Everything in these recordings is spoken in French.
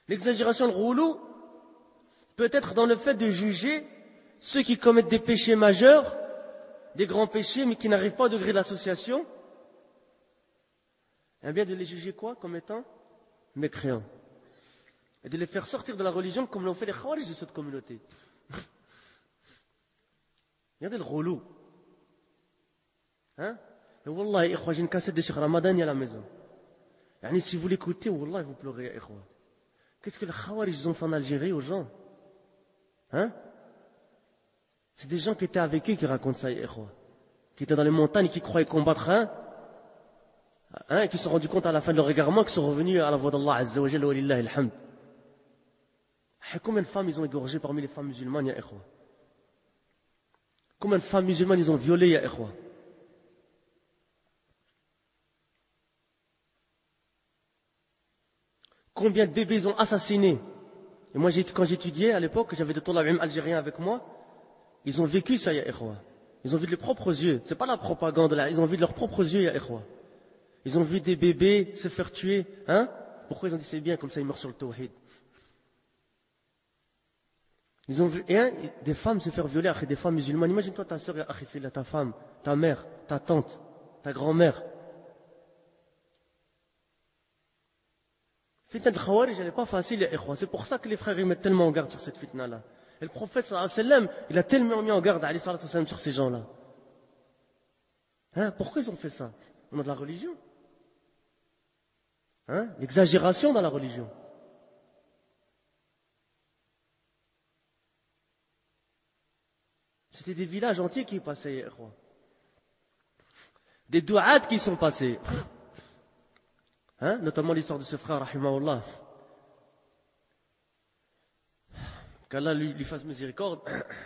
L'exagération, le rouleau, peut être dans le fait de juger ceux qui commettent des péchés majeurs, des grands péchés, mais qui n'arrivent pas au degré de l'association, et bien de les juger quoi? Comme étant mécréants. Et de les faire sortir de la religion comme l'ont fait les khawarij de cette communauté. Regardez le relou. Hein? Et wallah, ikhwa, j'ai une cassette de Cheikh Ramadan à la maison. Yani, si vous l'écoutez, wallah, vous pleurez, ikhwa. Qu'est-ce que les khawarij ont fait en Algérie aux gens? Hein? C'est des gens qui étaient avec eux qui racontent ça, ikhwa. Qui étaient dans les montagnes et qui croyaient combattre et qui se sont rendus compte à la fin de leur égarement, qui sont revenus à la voie d'Allah Azza wa Jalla wa lillahi alhamd. Combien de femmes ils ont égorgé parmi les femmes musulmanes, ya ikhwa? Combien de femmes musulmanes ils ont violées, ya ikhwa? Combien de bébés ils ont assassinés? Et moi, quand j'étudiais à l'époque, j'avais des talabim algériens avec moi, ils ont vécu ça, ya ikhwa. Ils ont vu de leurs propres yeux. C'est pas la propagande là, ils ont vu de leurs propres yeux, ya ikhwa. Ils ont vu des bébés se faire tuer, hein? Pourquoi ils ont dit c'est bien, comme ça ils meurent sur le tawhid? Ils ont vu des femmes se faire violer, des femmes musulmanes. Imagine-toi ta soeur, ta femme, ta mère, ta tante, ta grand-mère. Fitna de Khawarij, elle n'est pas facile, ya ikhwa. C'est pour ça que les frères ils mettent tellement en garde sur cette fitna-là. Et le prophète, sallallahu alayhi wa sallam, il a tellement mis en garde, alayhi salatu wa sallam, sur ces gens-là. Hein? Pourquoi ils ont fait ça? Au nom de la religion. Hein? L'exagération dans la religion. C'était des villages entiers qui passaient, ya ikhwa. Des dou'at qui sont passés. Hein? Notamment l'histoire de ce frère, rahimahullah. Qu'Allah lui fasse miséricorde.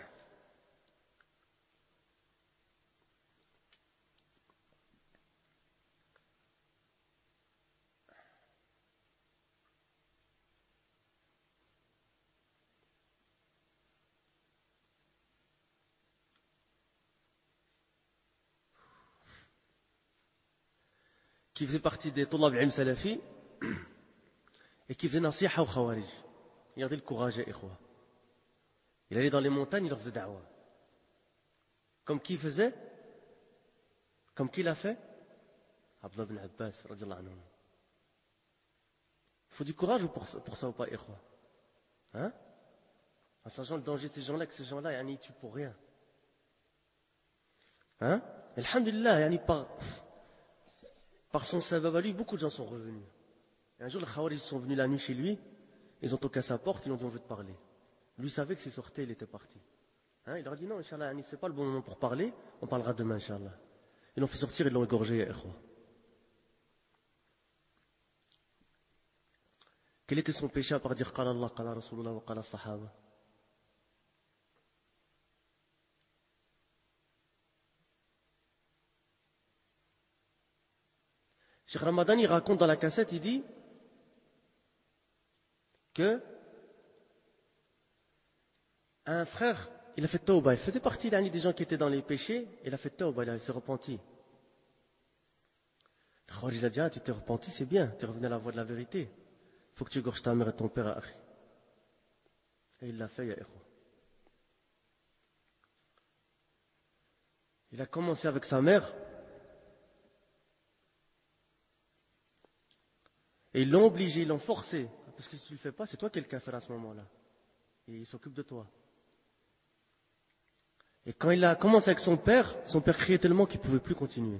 Qui faisait partie des Tulab al-Ilm Salafi et qui faisait nasiha aux Khawarij. Regardez le courage, ya ikhwa. Il allait dans les montagnes, il leur faisait da'wah. Comme qui faisait? Comme qui l'a fait? Abdullah ibn Abbas, radiyallahu anhu. Il faut du courage pour ça ou pas, ikhwa? Hein? En sachant le danger de ces gens-là, que ces gens-là, ils tuent pour rien. Hein? Alhamdulillah, par son sabab à lui, beaucoup de gens sont revenus. Et un jour, les Khawarij sont venus la nuit chez lui, ils ont toqué à sa porte, ils lui ont dit on veut te parler. Lui savait que s'il sortait, il était parti. Hein? Il leur a dit non, Inch'Allah, c'est pas le bon moment pour parler, on parlera demain, Inch'Allah. Ils l'ont fait sortir, ils l'ont égorgé, ya ikhwa. Quel était son péché à part dire Qala Allah, Qala Rasulullah wa Qala Sahaba? Cheikh Ramadan, il raconte dans la cassette, il dit que un frère, il a fait tawbah, il faisait partie des gens qui étaient dans les péchés, il a fait tawbah, il s'est repenti. Le Khawarij, il a dit, tu t'es repenti, c'est bien, tu es revenu à la voie de la vérité. Il faut que tu égorges ta mère et ton père à Akhi. Et il l'a fait, ya ikhwa. Il a commencé avec sa mère, et ils l'ont obligé, ils l'ont forcé. Parce que si tu ne le fais pas, c'est toi qui es le kafir à ce moment-là. Et il s'occupe de toi. Et quand il a commencé avec son père criait tellement qu'il ne pouvait plus continuer.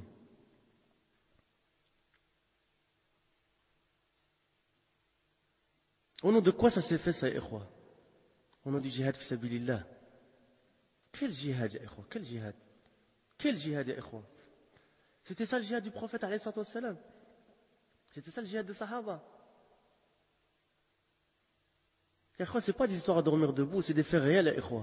Au nom de quoi ça s'est fait, ça, ikhwa? Au nom du jihad fi sabilillah. Quel jihad, ya ikhwa? Quel jihad? Quel jihad, ya ikhwa? C'était ça le jihad du prophète, alayhi salatu wassalam. C'était ça le jihad des Sahaba. Ya ikhwa, c'est pas des histoires à dormir debout, c'est des faits réels, ya ikhwa.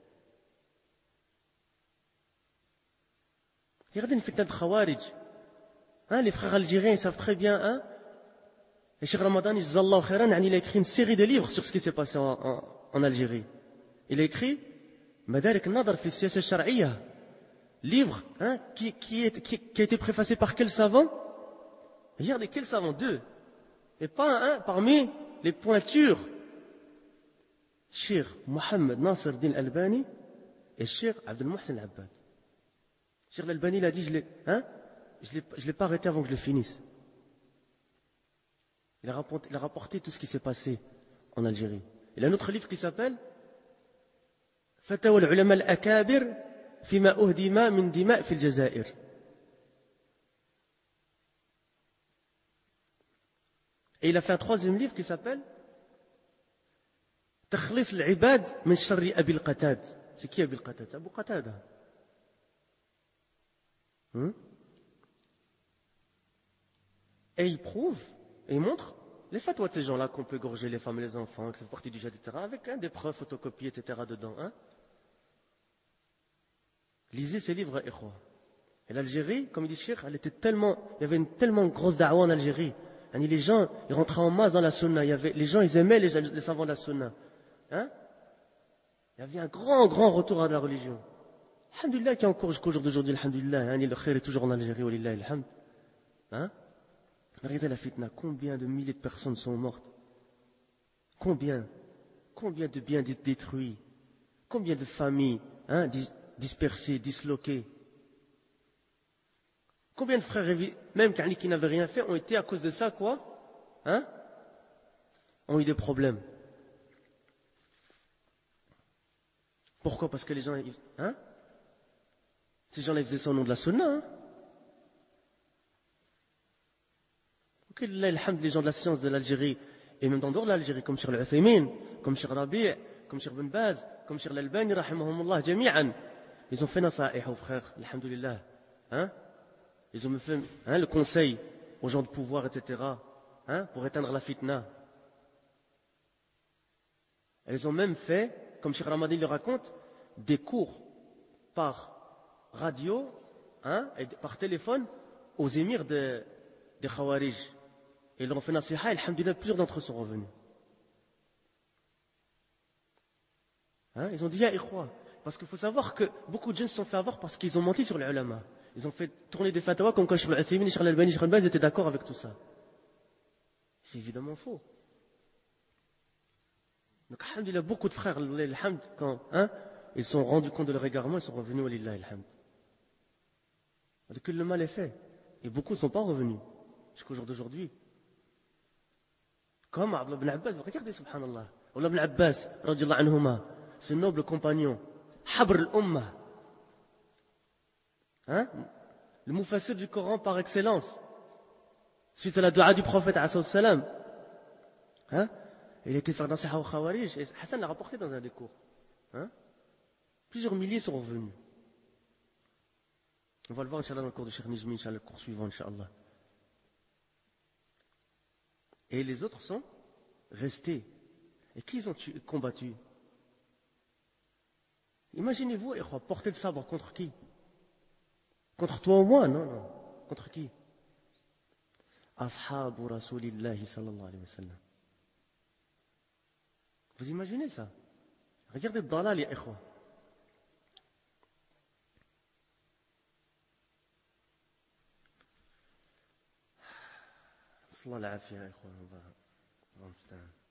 Regardez une fitna de Khawarij. Hein, les frères algériens, ils savent très bien, hein. Et Cheikh Ramadan, il a écrit une série de livres sur ce qui s'est passé en Algérie. Il a écrit Madarik Nadar fi Siyasa Shar'iyya. Livre, hein, qui a été préfacé par quel savant? Regardez, quel savant? Deux. Et pas un, parmi les pointures. Cheikh Mohamed Nasser Din Albani et Cheikh Abdel Mohsen Al-Abbad. Cheikh Al-Albani, il a dit, je l'ai pas arrêté avant que je le finisse. Il a rapporté tout ce qui s'est passé en Algérie. Il a un autre livre qui s'appelle Fatawa al-Ulama al-Akabir fima uhdima min dima' fi al-Jazair. Et il a fait un troisième livre qui s'appelle Takhlis al-Ibad min sharri Abi al-Qatad. C'est qui Abi al-Qatad? C'est Abu Qatada. Et il prouve, et il montre les fatwas de ces gens-là qu'on peut égorger les femmes et les enfants, que ça fait partie du jihad, etc., avec des preuves photocopiées, etc. dedans. Lisez ces livres, ikhwa. Et l'Algérie, comme il dit Cheikh, il y avait une tellement grosse da'wa en Algérie. Les gens, ils rentraient en masse dans la sunna. Les gens, ils aimaient les savants de la sunna. Il y avait un grand retour à la religion. Alhamdulillah, qui est encore jusqu'au jour d'aujourd'hui, alhamdulillah. Le khair est toujours en Algérie, walillah, alhamd. Regardez la fitna, combien de milliers de personnes sont mortes? Combien de biens détruits? Combien de familles dispersées, disloquées? Combien de frères, même qui n'avaient rien fait, ont été à cause de ça, ont eu des problèmes. Pourquoi? Parce que les gens, ces gens-là, ils faisaient ça au nom de la sunna, Les gens de la science de l'Algérie, et même en dehors de l'Algérie, comme Cheikh Al-Uthaymin, comme Cheikh Rabi', comme Cheikh Ben Baz, comme Cheikh Al-Albani, rahimahumullah, jami'an. Ils ont fait nasa'ih aux frères, alhamdulillah. Ils ont fait le conseil aux gens de pouvoir, etc., pour éteindre la fitna. Ils ont même fait, comme Cheikh Ramadi le raconte, des cours par radio, et par téléphone aux émirs des Khawarij. Et ils leur ont fait nasiha, et alhamdulillah, plusieurs d'entre eux sont revenus. Ils ont dit, ya ikhwa, parce qu'il faut savoir que beaucoup de jeunes se sont fait avoir parce qu'ils ont menti sur les ulama. Ils ont fait tourner des fatwas comme quand Cheikh Al-Uthaymin, Cheikh Al-Albani, Cheikh Al-Baz étaient d'accord avec tout ça. C'est évidemment faux. Donc, alhamdulillah, beaucoup de frères, alhamd, quand ils se sont rendus compte de leur égarement, ils sont revenus, walillah, alhamd. Que le mal est fait. Et beaucoup ne sont pas revenus jusqu'au jour d'aujourd'hui. Comme Abdullah ibn Abbas, regardez, subhanallah. Abdullah ibn Abbas, radiallahu anhuma, ce noble compagnon, Habr al-Ummah, le mufassir du Coran par excellence, suite à la dua du prophète, salam, il était faire nasiha au Khawarij, et Hassan l'a rapporté dans un des cours. Plusieurs milliers sont revenus. On va le voir, Inch'Allah, dans le cours de Cheikh Nijmi, Inch'Allah, le cours suivant, Inch'Allah. Et les autres sont restés. Et qui ils ont combattu? Imaginez-vous, porter le sabre contre qui? Contre toi ou moi? Non. Contre qui? Ashabu Rasulillahi sallallahu alayhi wa sallam. Vous imaginez ça? Regardez le dalal, ya ikhwa. صلى الله العافية يا إخوان الله المستعان